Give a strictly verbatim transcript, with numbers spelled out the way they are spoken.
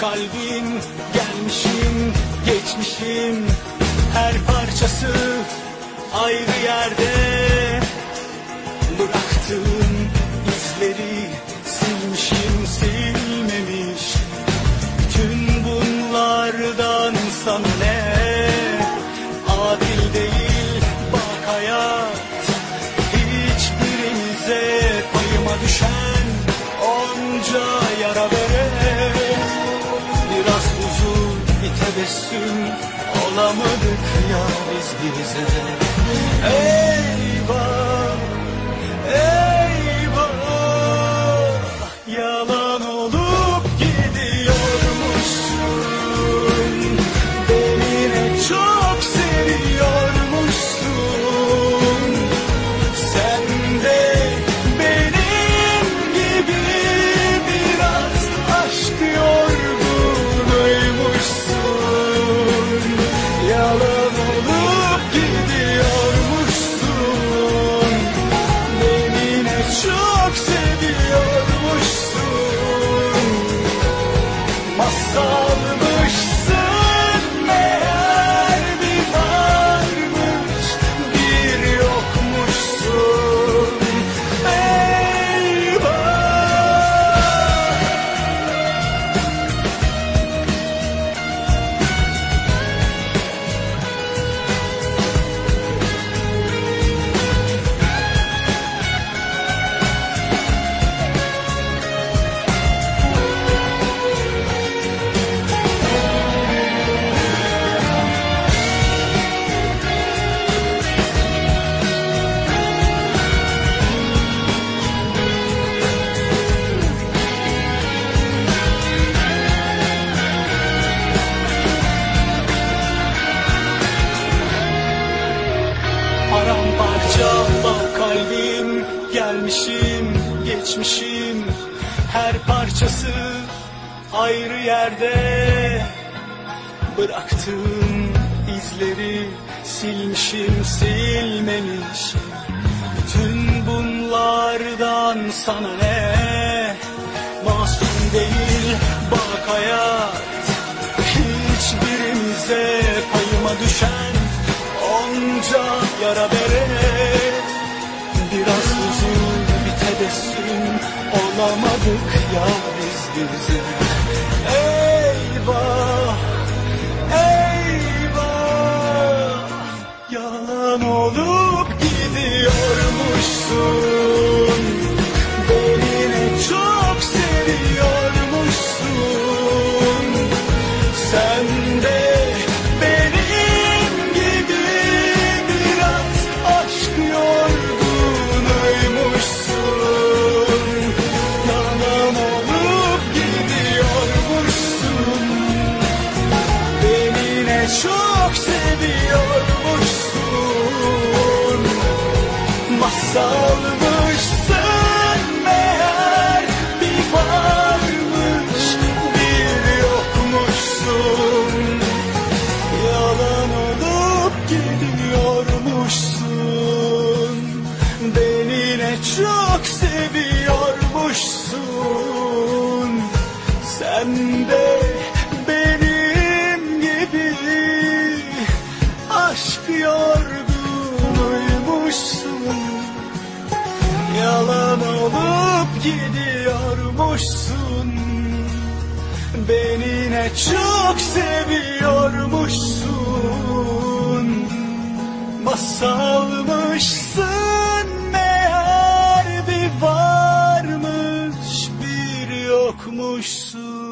kalbim, gelmişim, geçmişim, her parçası ayrı yerde. Bıraktığım izleri silmişim, silmemiş. Bütün bunlardan sana ne? Adil değil bak hayat, hiçbirimize payıma düşen onca yara vere. Biraz huzur, bir tebessüm olamadık ya biz bize. Eyvah, eyvah, yalan olup gidiyormuşsun. Beni ne çok seviyormuşsun. Sen de benim gibi biraz aşk yorgunuymuşsun. Yalan olup gidiyormuşsun. Beni ne çok seviyormuşsun. Masalmışsın meğer, bir varmış bir yokmuşsun. Eyvah. Paramparça bak kalbim, gelmişim, geçmişim, her parçası ayrı yerde. Bıraktığım izleri silmişim, silmemiş. Bütün bunlardan sana ne? Masum değil bak hayat, hiçbirimize payıma düşen onca yara bere. Biraz huzur, bir tebessüm olamadık ya biz bize. Eyvah, eyvah, yalan olup gidiyormuşsun. Beni ne çok seviyormuşsun. Sen de benim gibi biraz aşk yorgunuymuşsun. Yalan olup gidiyormuşsun. Beni ne çok seviyormuşsun. Masalmışsın meğer, bir varmış bir yokmuşsun. Yalan olup gidiyormuşsun. Beni ne çok seviyormuşsun. Sen de benim gibi aşk yorgunuymuşsun. Yalan olup gidiyormuşsun. Beni ne çok seviyormuşsun. Masalmışsın meğer, bir varmış bir yokmuşsun.